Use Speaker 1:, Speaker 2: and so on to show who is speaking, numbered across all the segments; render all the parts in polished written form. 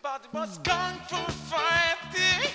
Speaker 1: but it was kung fu fighting.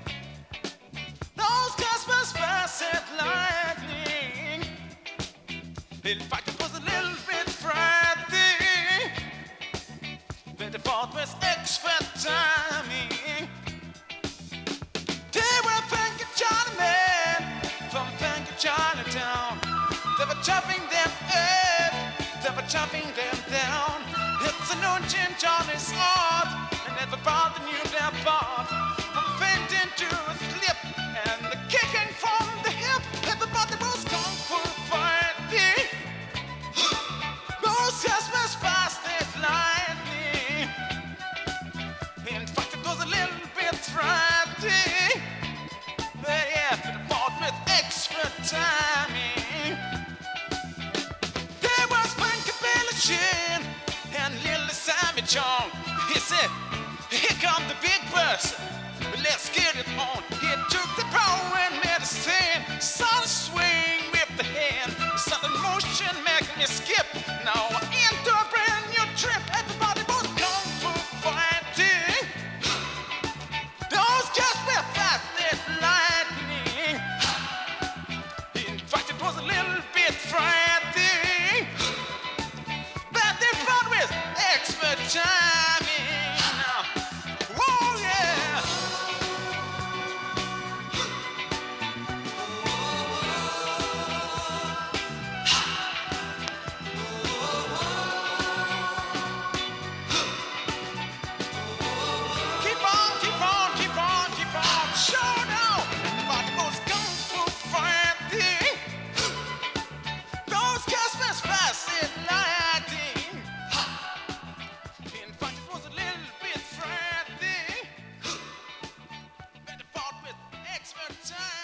Speaker 1: Those customers passed lightning. In fact, it was a little bit frightening, but the fought with expert timing. They were Funky Johnny men from Funky Chinatown. They were chopping them up, they were chopping them down. It's a new Jim Johnny's art, and everybody knew their part. From fainting to a slip, and the kicking from the hip. Everybody was kung fu fighting. Most customers passed it lightning. In fact, it was a little bit frightening, but yeah, they fought with extra timing. There was Funky Billy Jean and Little Sammy John. He said, "Here come the big person, let's get it on." He took the power and made a scene. Saw the swing with the hand, saw the motion make me skip. Now I'm into a brand new trip. Everybody was kung fu fighting. Those guys were fast as lightning. In fact, it was a little bit frightening, but they fought with expert timing. Now, whoa, yeah. Keep on, keep on, keep on, keep on. Show now. Everybody was kung fu fighting. Those customers fast in lighting. In fact, it was a little bit frightening, but they fought with expert time.